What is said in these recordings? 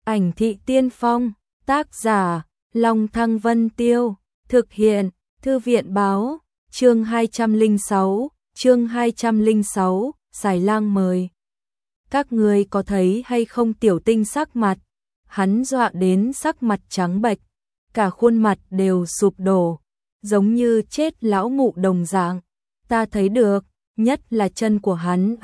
Ảnh thị tiên phong, tác giả, Long Thăng Vân Tiêu, thực hiện, Thư viện báo, chương 206, Xài Lang mời. Các người có thấy hay không Tiểu Tinh sắc mặt, hắn dọa đến sắc mặt trắng bệch, cả khuôn mặt đều sụp đổ, giống như chết lão mụ đồng dạng. Ta thấy được, nhất là chân của hắn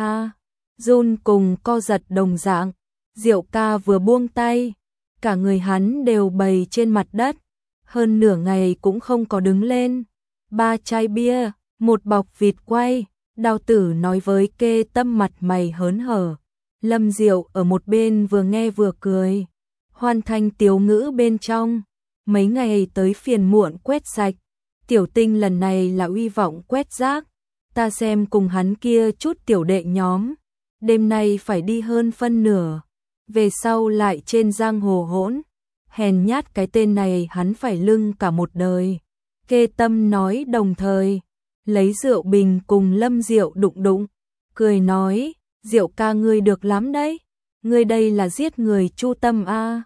run cùng co giật đồng dạng. Diệu ca vừa buông tay, cả người hắn đều bầy trên mặt đất, hơn nửa ngày cũng không có đứng lên. 3 chai bia, một bọc vịt quay, Đao Tử nói với Kê Tâm mặt mày hớn hở. Lâm Diệu ở một bên vừa nghe vừa cười, hoàn thành tiếu ngữ bên trong. Mấy ngày tới phiền muộn quét sạch, Tiểu Tinh lần này là uy vọng quét rác. Ta xem cùng hắn kia chút tiểu đệ nhóm, đêm nay phải đi hơn phân nửa, về sau lại trên giang hồ hỗn. Hèn nhát cái tên này hắn phải lưng cả một đời. Kê Tâm nói đồng thời lấy rượu bình cùng Lâm Diệu đụng đụng, cười nói, Diệu ca ngươi được lắm đấy, ngươi đây là giết người chu tâm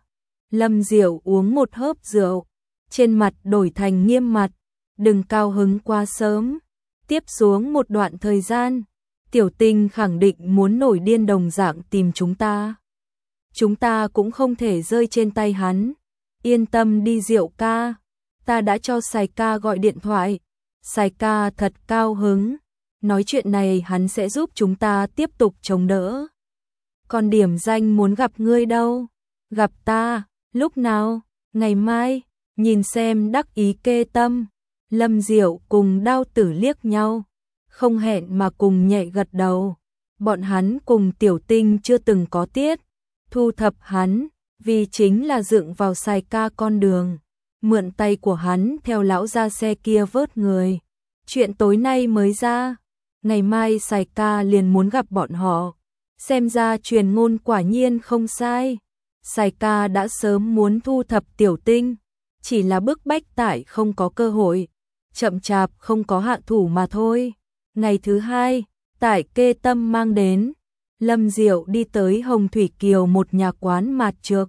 Lâm Diệu uống một hớp rượu, trên mặt đổi thành nghiêm mặt, đừng cao hứng quá sớm. Tiếp xuống một đoạn thời gian, Tiểu Tinh khẳng định muốn nổi điên đồng dạng tìm chúng ta. Chúng ta cũng không thể rơi trên tay hắn. Yên tâm đi Diệu ca, ta đã cho Sài ca gọi điện thoại. Sài ca thật cao hứng, nói chuyện này hắn sẽ giúp chúng ta tiếp tục chống đỡ. Còn điểm danh muốn gặp ngươi đâu? Gặp ta, lúc nào? Ngày mai, nhìn xem đắc ý Kê Tâm. Lâm Diệu cùng Đao Tử liếc nhau, không hẹn mà cùng nhẹ gật đầu. Bọn hắn cùng Tiểu Tinh chưa từng có tiết, thu thập hắn, vì chính là dựng vào Sài ca con đường, mượn tay của hắn theo lão ra xe kia vớt người. Chuyện tối nay mới ra, ngày mai Sài ca liền muốn gặp bọn họ, xem ra truyền ngôn quả nhiên không sai. Sài ca đã sớm muốn thu thập Tiểu Tinh, chỉ là bức bách tại không có cơ hội, chậm chạp không có hạ thủ mà thôi. Ngày thứ hai, tại Kê Tâm mang đến, Lâm Diệu đi tới Hồng Thủy Kiều một nhà quán mạt trược.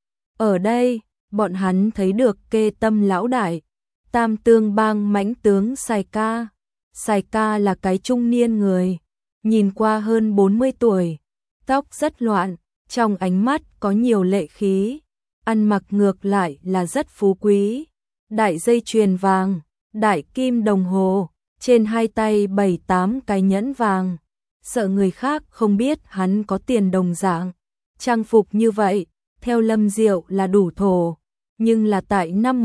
Ở đây, bọn hắn thấy được Kê Tâm lão đại, Tam Tương Bang mãnh tướng Sài ca. Sài ca là cái trung niên người, nhìn qua hơn 40 tuổi, tóc rất loạn, trong ánh mắt có nhiều lệ khí, ăn mặc ngược lại là rất phú quý, đại dây chuyền vàng, đại kim đồng hồ, trên hai tay 7-8 cái nhẫn vàng, sợ người khác không biết hắn có tiền đồng dạng. Trang phục như vậy, theo Lâm Diệu là đủ thổ, nhưng là tại năm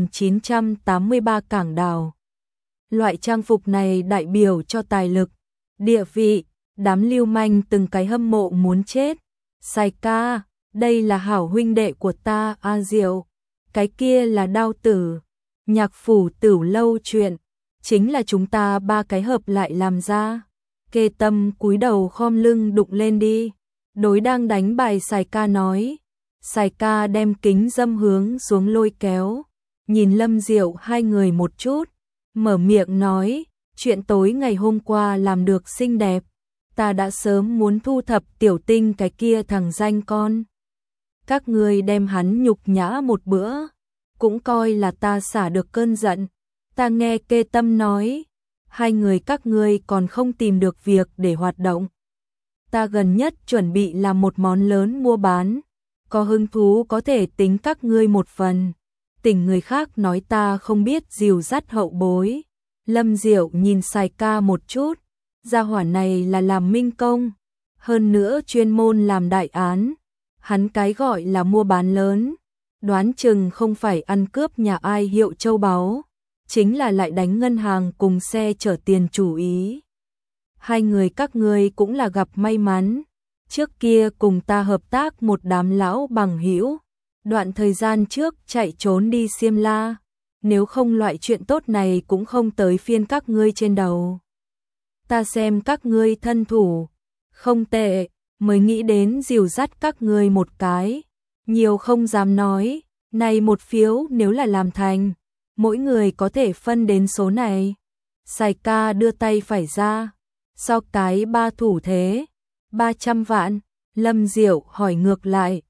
1983 Cảng Đào. Loại trang phục này đại biểu cho tài lực, địa vị, đám lưu manh từng cái hâm mộ muốn chết. Sài ca, đây là hảo huynh đệ của ta Diệu, cái kia là Đao Tử, Nhạc Phủ Tửu Lâu chuyện, chính là chúng ta ba cái hợp lại làm ra. Kê Tâm cúi đầu khom lưng đụng lên đi, đối đang đánh bài Sài ca nói. Sài ca đem kính dâm hướng xuống lôi kéo, nhìn Lâm Diệu hai người một chút, mở miệng nói, chuyện tối ngày hôm qua làm được xinh đẹp, ta đã sớm muốn thu thập Tiểu Tinh cái kia thằng danh con. Các ngươi đem hắn nhục nhã một bữa, cũng coi là ta xả được cơn giận. Ta nghe Kê Tâm nói, hai người các ngươi còn không tìm được việc để hoạt động. Ta gần nhất chuẩn bị làm một món lớn mua bán, có hứng thú có thể tính các ngươi một phần. Tỉnh người khác nói ta không biết dìu dắt hậu bối. Lâm Diệu nhìn Sài ca một chút, gia hỏa này là làm minh công, hơn nữa chuyên môn làm đại án. Hắn cái gọi là mua bán lớn, đoán chừng không phải ăn cướp nhà ai hiệu châu báu, chính là lại đánh ngân hàng cùng xe chở tiền chủ ý. Hai người các ngươi cũng là gặp may mắn, trước kia cùng ta hợp tác một đám lão bằng hữu, đoạn thời gian trước chạy trốn đi Xiêm La, nếu không loại chuyện tốt này cũng không tới phiên các ngươi trên đầu. Ta xem các ngươi thân thủ không tệ, mới nghĩ đến dìu dắt các ngươi một cái, nhiều không dám nói, này một phiếu nếu là làm thành, mỗi người có thể phân đến số này. Sài ca đưa tay phải ra, so cái 3 thủ thế, 300 vạn. Lâm Diệu hỏi ngược lại,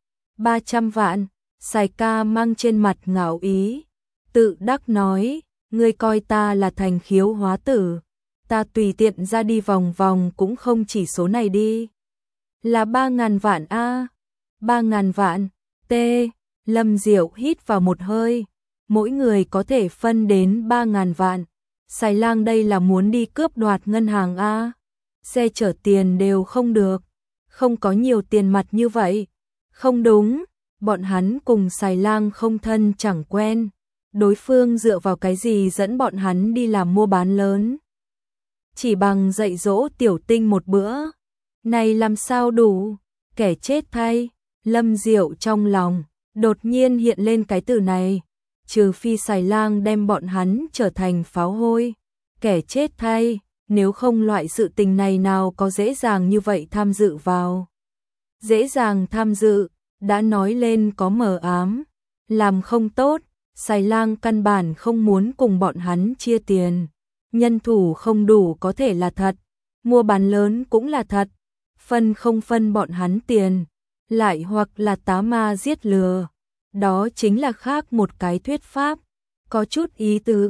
300 vạn, Sài ca mang trên mặt ngạo ý, tự đắc nói, ngươi coi ta là thành khiếu hóa tử, ta tùy tiện ra đi vòng vòng cũng không chỉ số này đi. Là 3.000 vạn a, 3.000 vạn, t. Lâm Diệu hít vào một hơi, mỗi người có thể phân đến 3.000 vạn. Sài Lang đây là muốn đi cướp đoạt ngân hàng a, xe chở tiền đều không được, không có nhiều tiền mặt như vậy. Không đúng, bọn hắn cùng Sài Lang không thân chẳng quen, đối phương dựa vào cái gì dẫn bọn hắn đi làm mua bán lớn. Chỉ bằng dạy dỗ Tiểu Tinh một bữa, này làm sao đủ, kẻ chết thay. Lâm Diệu trong lòng đột nhiên hiện lên cái từ này, trừ phi Sài Lang đem bọn hắn trở thành pháo hôi, kẻ chết thay, nếu không loại sự tình này nào có dễ dàng như vậy tham dự vào. Dễ dàng tham dự, đã nói lên có mờ ám, làm không tốt, Sài Lang căn bản không muốn cùng bọn hắn chia tiền, nhân thủ không đủ có thể là thật, mua bán lớn cũng là thật, phân không phân bọn hắn tiền, lại hoặc là tá ma giết lừa, đó chính là khác một cái thuyết pháp, có chút ý tứ.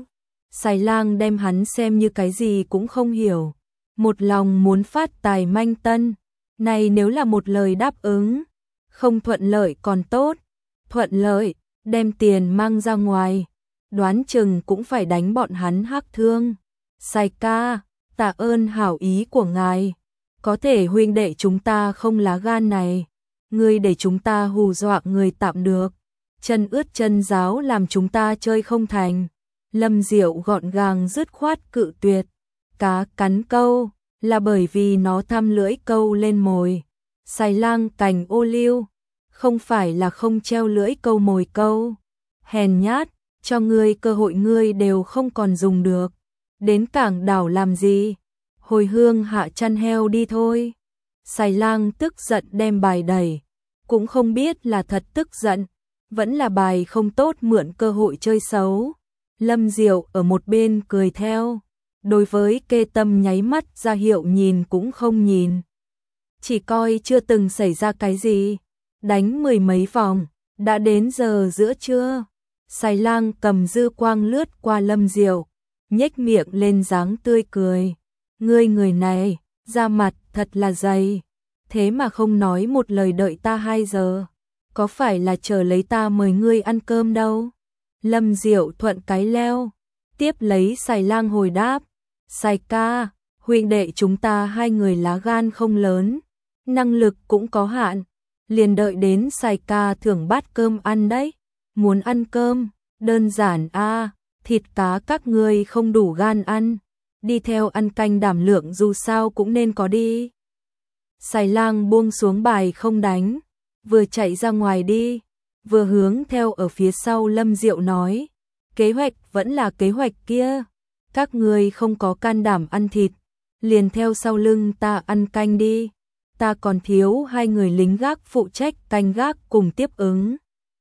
Sài Lang đem hắn xem như cái gì cũng không hiểu, một lòng muốn phát tài manh tân, này nếu là một lời đáp ứng, không thuận lợi còn tốt, thuận lợi, đem tiền mang ra ngoài, đoán chừng cũng phải đánh bọn hắn hắc thương. Sài ca, tạ ơn hảo ý của ngài, có thể huynh đệ chúng ta không lá gan này, ngươi để chúng ta hù dọa người tạm được, chân ướt chân giáo làm chúng ta chơi không thành. Lâm Diệu gọn gàng dứt khoát cự tuyệt, cá cắn câu, là bởi vì nó thăm lưỡi câu lên mồi. Sài Lang cành ô liu, không phải là không treo lưỡi câu mồi câu. Hèn nhát, cho ngươi cơ hội ngươi đều không còn dùng được. Đến cảng đảo làm gì? Hồi hương hạ chăn heo đi thôi. Sài Lang tức giận đem bài đẩy, cũng không biết là thật tức giận, vẫn là bài không tốt mượn cơ hội chơi xấu. Lâm Diệu ở một bên cười theo, đối với Kê Tâm nháy mắt ra hiệu nhìn cũng không nhìn. Chỉ coi chưa từng xảy ra cái gì, đánh mười mấy vòng, đã đến giờ giữa trưa. Sài Lang cầm dư quang lướt qua Lâm Diệu, nhếch miệng lên dáng tươi cười. Ngươi người này, da mặt thật là dày, thế mà không nói một lời đợi ta 2 giờ, có phải là chờ lấy ta mời ngươi ăn cơm đâu? Lâm Diệu thuận cái leo, tiếp lấy Sài Lang hồi đáp, Sài ca, huynh đệ chúng ta 2 người lá gan không lớn, năng lực cũng có hạn, liền đợi đến Sài ca thưởng bát cơm ăn đấy, muốn ăn cơm, đơn giản a, thịt cá các ngươi không đủ gan ăn, đi theo ăn canh đảm lượng dù sao cũng nên có đi. Sài Lang buông xuống bài không đánh, vừa chạy ra ngoài đi, vừa hướng theo ở phía sau Lâm Diệu nói, kế hoạch vẫn là kế hoạch kia, các ngươi không có can đảm ăn thịt, liền theo sau lưng ta ăn canh đi, ta còn thiếu 2 người lính gác phụ trách canh gác cùng tiếp ứng.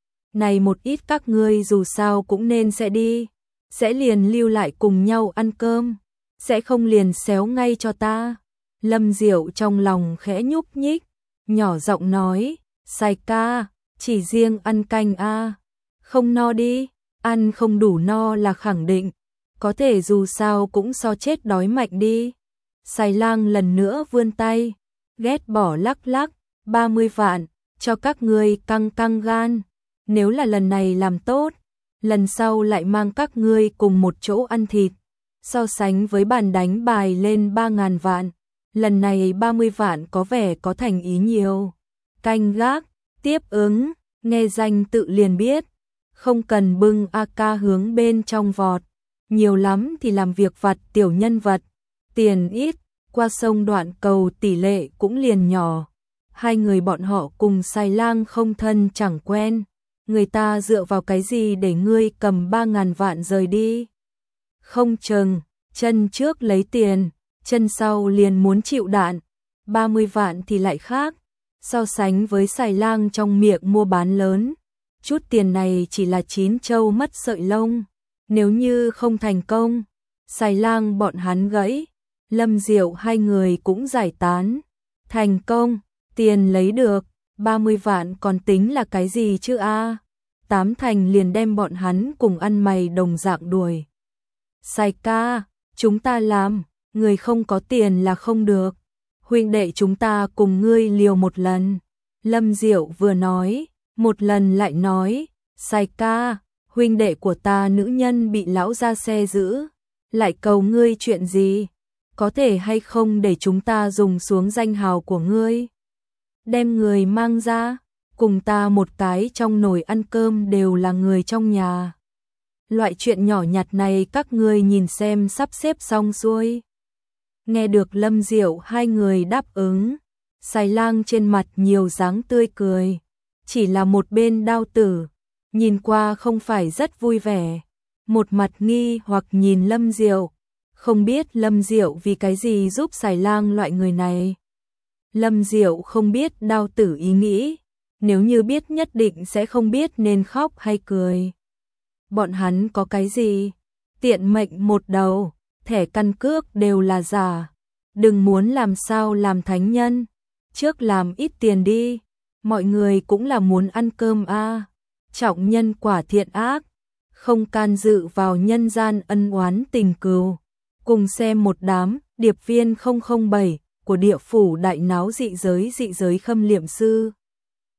Này một ít các ngươi dù sao cũng nên sẽ đi, sẽ liền lưu lại cùng nhau ăn cơm, sẽ không liền xéo ngay cho ta. Lâm Diệu trong lòng khẽ nhúc nhích, nhỏ giọng nói, Sài ca, chỉ riêng ăn canh a, không no đi, ăn không đủ no là khẳng định, có thể dù sao cũng so chết đói mạnh đi. Sài Lang lần nữa vươn tay, ghét bỏ lắc lắc, 30 vạn, cho các ngươi căng căng gan, nếu là lần này làm tốt, lần sau lại mang các ngươi cùng một chỗ ăn thịt, so sánh với bàn đánh bài lên 3.000 vạn, lần này 30 vạn có vẻ có thành ý nhiều. Canh gác, tiếp ứng, nghe danh tự liền biết, không cần bưng AK hướng bên trong vọt, nhiều lắm thì làm việc vặt tiểu nhân vật, tiền ít, qua sông đoạn cầu tỷ lệ cũng liền nhỏ. 2 người bọn họ cùng Sài Lang không thân chẳng quen, người ta dựa vào cái gì để ngươi cầm 3.000 vạn rời đi? Không chừng, chân trước lấy tiền, chân sau liền muốn chịu đạn, 30 vạn thì lại khác. So sánh với Sài Lang trong miệng mua bán lớn, chút tiền này chỉ là 9 trâu mất sợi lông, nếu như không thành công, Sài Lang bọn hắn gãy, Lâm Diệu 2 người cũng giải tán, thành công, tiền lấy được, 30 vạn còn tính là cái gì chứ a? Tám thành liền đem bọn hắn cùng ăn mày đồng dạng đuổi. Sai ca, chúng ta làm, người không có tiền là không được. Huynh đệ chúng ta cùng ngươi liều một lần. Lâm Diệu vừa nói, một lần lại nói, Sai ca, huynh đệ của ta nữ nhân bị lão ra xe giữ, lại cầu ngươi chuyện gì? Có thể hay không để chúng ta dùng xuống danh hào của ngươi? Đem người mang ra, cùng ta một cái trong nồi ăn cơm đều là người trong nhà. Loại chuyện nhỏ nhặt này các ngươi nhìn xem sắp xếp xong xuôi. Nghe được Lâm Diệu hai người đáp ứng, Xài Lang trên mặt nhiều dáng tươi cười, chỉ là một bên Đao Tử, nhìn qua không phải rất vui vẻ, một mặt nghi hoặc nhìn Lâm Diệu, không biết Lâm Diệu vì cái gì giúp Xài Lang loại người này. Lâm Diệu không biết Đao Tử ý nghĩ, nếu như biết nhất định sẽ không biết nên khóc hay cười. Bọn hắn có cái gì? Tiện mệnh một đầu, thẻ căn cước đều là giả. Đừng muốn làm sao làm thánh nhân, trước làm ít tiền đi, mọi người cũng là muốn ăn cơm a. Trọng nhân quả thiện ác, không can dự vào nhân gian ân oán tình cừu. Cùng xem một đám điệp viên 007 của địa phủ đại náo dị giới khâm liệm sư.